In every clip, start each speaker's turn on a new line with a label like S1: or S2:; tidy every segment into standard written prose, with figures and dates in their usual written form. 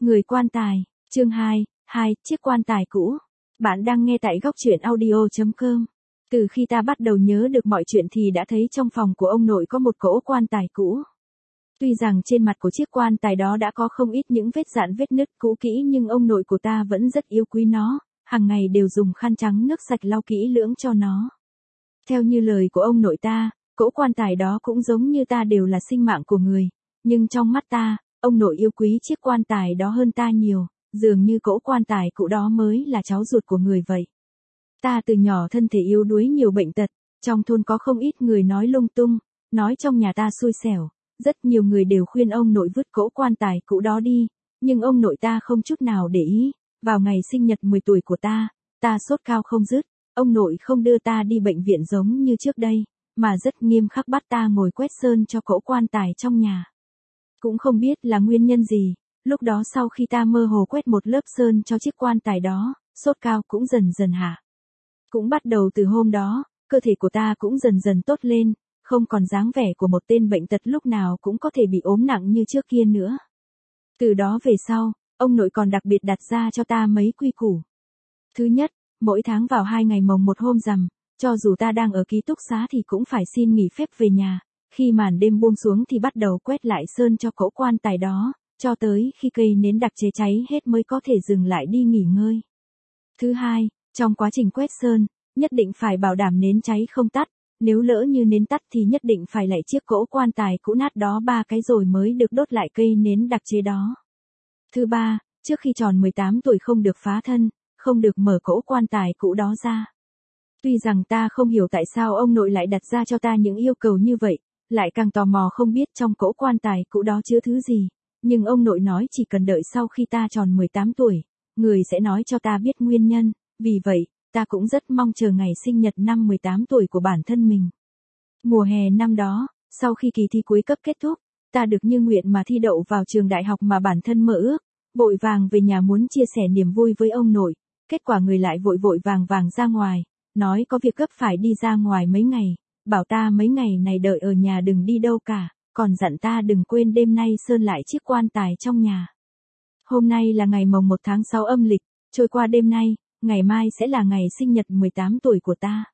S1: Người quan tài, chương 2, chiếc quan tài cũ. Bạn đang nghe tại góc truyện audio.com. Từ khi ta bắt đầu nhớ được mọi chuyện thì đã thấy trong phòng của ông nội có một cỗ quan tài cũ. Tuy rằng trên mặt của chiếc quan tài đó đã có không ít những vết rạn vết nứt cũ kỹ nhưng ông nội của ta vẫn rất yêu quý nó, hàng ngày đều dùng khăn trắng nước sạch lau kỹ lưỡng cho nó. Theo như lời của ông nội ta, cỗ quan tài đó cũng giống như ta đều là sinh mạng của người, nhưng trong mắt ta, ông nội yêu quý chiếc quan tài đó hơn ta nhiều, dường như cỗ quan tài cũ đó mới là cháu ruột của người vậy. Ta từ nhỏ thân thể yếu đuối nhiều bệnh tật, trong thôn có không ít người nói lung tung, nói trong nhà ta xui xẻo, rất nhiều người đều khuyên ông nội vứt cỗ quan tài cũ đó đi, nhưng ông nội ta không chút nào để ý. Vào ngày sinh nhật 10 tuổi của ta sốt cao không dứt, ông nội không đưa ta đi bệnh viện giống như trước đây, mà rất nghiêm khắc bắt ta ngồi quét sơn cho cỗ quan tài trong nhà. Cũng không biết là nguyên nhân gì, lúc đó sau khi ta mơ hồ quét một lớp sơn cho chiếc quan tài đó, sốt cao cũng dần dần hạ. Cũng bắt đầu từ hôm đó, cơ thể của ta cũng dần dần tốt lên, không còn dáng vẻ của một tên bệnh tật lúc nào cũng có thể bị ốm nặng như trước kia nữa. Từ đó về sau, ông nội còn đặc biệt đặt ra cho ta mấy quy củ. Thứ nhất, mỗi tháng vào 2 ngày mồng 1 hôm rằm, cho dù ta đang ở ký túc xá thì cũng phải xin nghỉ phép về nhà, khi màn đêm buông xuống thì bắt đầu quét lại sơn cho cỗ quan tài đó, cho tới khi cây nến đặc chế cháy hết mới có thể dừng lại đi nghỉ ngơi. Thứ hai, trong quá trình quét sơn, nhất định phải bảo đảm nến cháy không tắt, nếu lỡ như nến tắt thì nhất định phải lạy chiếc cỗ quan tài cũ nát đó 3 cái rồi mới được đốt lại cây nến đặc chế đó. Thứ ba, trước khi tròn 18 tuổi không được phá thân, không được mở cỗ quan tài cũ đó ra. Tuy rằng ta không hiểu tại sao ông nội lại đặt ra cho ta những yêu cầu như vậy, lại càng tò mò không biết trong cỗ quan tài cũ đó chứa thứ gì, nhưng ông nội nói chỉ cần đợi sau khi ta tròn 18 tuổi, người sẽ nói cho ta biết nguyên nhân, vì vậy, ta cũng rất mong chờ ngày sinh nhật năm 18 tuổi của bản thân mình. Mùa hè năm đó, sau khi kỳ thi cuối cấp kết thúc, ta được như nguyện mà thi đậu vào trường đại học mà bản thân mơ ước, vội vàng về nhà muốn chia sẻ niềm vui với ông nội, kết quả người lại vội vàng ra ngoài, nói có việc gấp phải đi ra ngoài mấy ngày, bảo ta mấy ngày này đợi ở nhà đừng đi đâu cả, còn dặn ta đừng quên đêm nay sơn lại chiếc quan tài trong nhà. Hôm nay là ngày mồng 1 tháng 6 âm lịch, trôi qua đêm nay, ngày mai sẽ là ngày sinh nhật 18 tuổi của ta.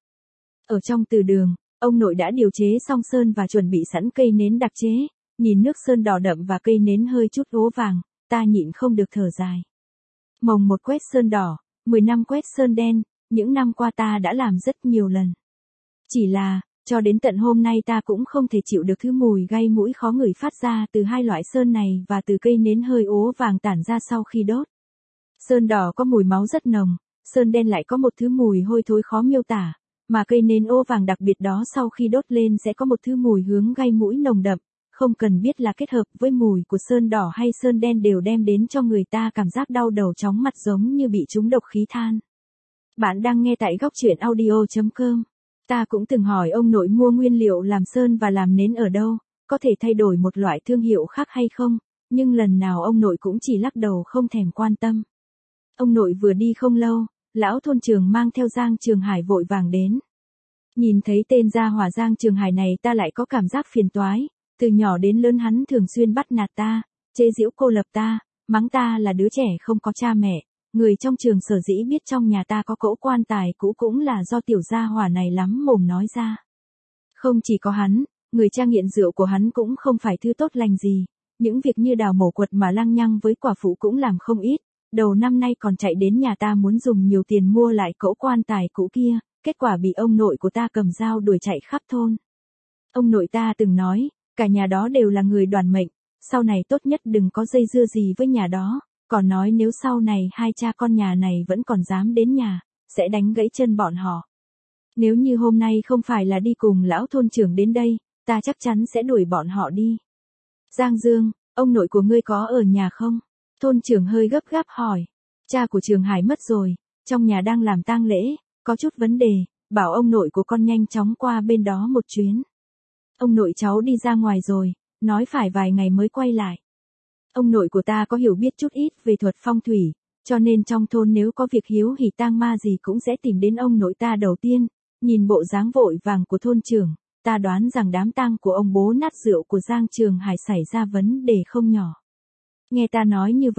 S1: Ở trong từ đường, ông nội đã điều chế xong sơn và chuẩn bị sẵn cây nến đặc chế, nhìn nước sơn đỏ đậm và cây nến hơi chút ố vàng, ta nhịn không được thở dài. Mồng 1 quét sơn đỏ, 10 năm quét sơn đen, những năm qua ta đã làm rất nhiều lần. Chỉ là, cho đến tận hôm nay ta cũng không thể chịu được thứ mùi gây mũi khó ngửi phát ra từ hai loại sơn này và từ cây nến hơi ố vàng tản ra sau khi đốt. Sơn đỏ có mùi máu rất nồng, sơn đen lại có một thứ mùi hôi thối khó miêu tả, mà cây nến ố vàng đặc biệt đó sau khi đốt lên sẽ có một thứ mùi hướng gây mũi nồng đậm, không cần biết là kết hợp với mùi của sơn đỏ hay sơn đen đều đem đến cho người ta cảm giác đau đầu chóng mặt giống như bị trúng độc khí than. Bạn đang nghe tại góc truyện audio.com. Ta cũng từng hỏi ông nội mua nguyên liệu làm sơn và làm nến ở đâu, có thể thay đổi một loại thương hiệu khác hay không, nhưng lần nào ông nội cũng chỉ lắc đầu không thèm quan tâm. Ông nội vừa đi không lâu, lão thôn Trường mang theo Giang Trường Hải vội vàng đến. Nhìn thấy tên gia hỏa Giang Trường Hải này ta lại có cảm giác phiền toái, từ nhỏ đến lớn hắn thường xuyên bắt nạt ta, chế giễu cô lập ta, mắng ta là đứa trẻ không có cha mẹ. Người trong trường sở dĩ biết trong nhà ta có cỗ quan tài cũ cũng là do tiểu gia hỏa này lắm mồm nói ra. Không chỉ có hắn, người cha nghiện rượu của hắn cũng không phải thứ tốt lành gì, những việc như đào mổ quật mà lăng nhăng với quả phụ cũng làm không ít, đầu năm nay còn chạy đến nhà ta muốn dùng nhiều tiền mua lại cỗ quan tài cũ kia, kết quả bị ông nội của ta cầm dao đuổi chạy khắp thôn. Ông nội ta từng nói, cả nhà đó đều là người đoàn mệnh, sau này tốt nhất đừng có dây dưa gì với nhà đó. Còn nói nếu sau này hai cha con nhà này vẫn còn dám đến nhà, sẽ đánh gãy chân bọn họ. Nếu như hôm nay không phải là đi cùng lão thôn trưởng đến đây, ta chắc chắn sẽ đuổi bọn họ đi. Giang Dương, ông nội của ngươi có ở nhà không? Thôn trưởng hơi gấp gáp hỏi. Cha của Trường Hải mất rồi, trong nhà đang làm tang lễ, có chút vấn đề, bảo ông nội của con nhanh chóng qua bên đó một chuyến. Ông nội cháu đi ra ngoài rồi, nói phải vài ngày mới quay lại. Ông nội của ta có hiểu biết chút ít về thuật phong thủy, cho nên trong thôn nếu có việc hiếu hỉ tang ma gì cũng sẽ tìm đến ông nội ta đầu tiên. Nhìn bộ dáng vội vàng của thôn trưởng, ta đoán rằng đám tang của ông bố nát rượu của Giang Trường Hải xảy ra vấn đề không nhỏ. Nghe ta nói như vậy,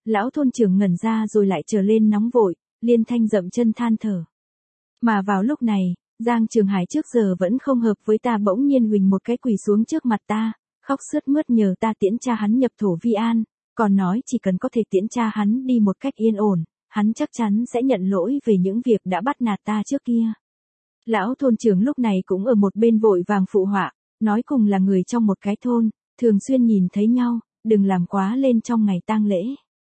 S1: Lão thôn trưởng ngẩn ra rồi lại trở lên nóng vội, liên thanh dậm chân than thở. Mà vào lúc này, Giang Trường Hải trước giờ vẫn không hợp với ta bỗng nhiên huỳnh một cái quỳ xuống trước mặt ta, khóc sướt mướt nhờ ta tiễn cha hắn nhập thổ vi an, còn nói chỉ cần có thể tiễn cha hắn đi một cách yên ổn, hắn chắc chắn sẽ nhận lỗi về những việc đã bắt nạt ta trước kia. Lão thôn trưởng lúc này cũng ở một bên vội vàng phụ họa, nói cùng là người trong một cái thôn, thường xuyên nhìn thấy nhau, đừng làm quá lên trong ngày tang lễ.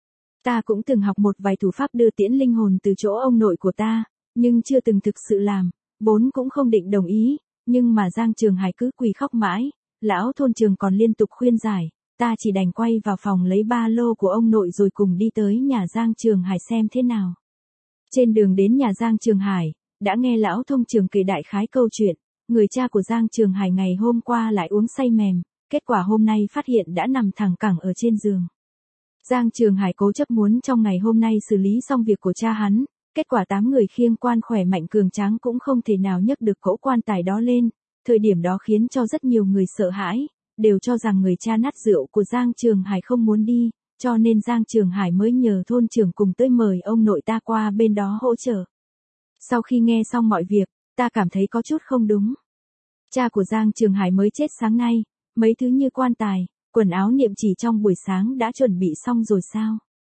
S1: Ta cũng từng học một vài thủ pháp đưa tiễn linh hồn từ chỗ ông nội của ta, nhưng chưa từng thực sự làm, vốn cũng không định đồng ý, nhưng mà Giang Trường Hải cứ quỳ khóc mãi, lão thôn trưởng còn liên tục khuyên giải, ta chỉ đành quay vào phòng lấy ba lô của ông nội rồi cùng đi tới nhà Giang Trường Hải xem thế nào. Trên đường đến nhà Giang Trường Hải, đã nghe lão thôn trưởng kể đại khái câu chuyện, người cha của Giang Trường Hải ngày hôm qua lại uống say mềm, kết quả hôm nay phát hiện đã nằm thẳng cẳng ở trên giường. Giang Trường Hải cố chấp muốn trong ngày hôm nay xử lý xong việc của cha hắn, kết quả 8 người khiêng quan khỏe mạnh cường tráng cũng không thể nào nhấc được cỗ quan tài đó lên, thời điểm đó khiến cho rất nhiều người sợ hãi, đều cho rằng người cha nát rượu của Giang Trường Hải không muốn đi, cho nên Giang Trường Hải mới nhờ thôn trưởng cùng tới mời ông nội ta qua bên đó hỗ trợ. Sau khi nghe xong mọi việc, ta cảm thấy có chút không đúng. Cha của Giang Trường Hải mới chết sáng nay, mấy thứ như quan tài, quần áo niệm chỉ trong buổi sáng đã chuẩn bị xong rồi sao?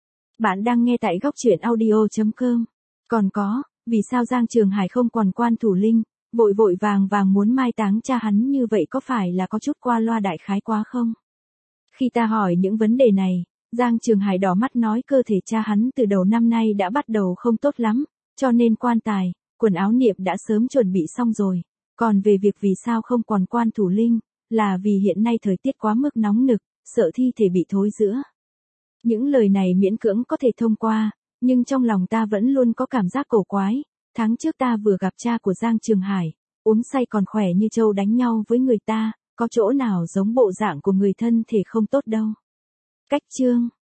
S1: Bạn đang nghe tại góc truyện audio.com. Còn có, vì sao Giang Trường Hải không còn quan thủ linh, vội vội vàng vàng muốn mai táng cha hắn như vậy có phải là có chút qua loa đại khái quá không? Khi ta hỏi những vấn đề này, Giang Trường Hải đỏ mắt nói cơ thể cha hắn từ đầu năm nay đã bắt đầu không tốt lắm, cho nên quan tài, quần áo niệm đã sớm chuẩn bị xong rồi. Còn về việc vì sao không còn quan thủ linh, là vì hiện nay thời tiết quá mức nóng nực, sợ thi thể bị thối rữa. Những lời này miễn cưỡng có thể thông qua, nhưng trong lòng ta vẫn luôn có cảm giác cổ quái. Tháng trước ta vừa gặp cha của Giang Trường Hải, uống say còn khỏe như trâu đánh nhau với người ta, có chỗ nào giống bộ dạng của người thân thể không tốt đâu. Cách chương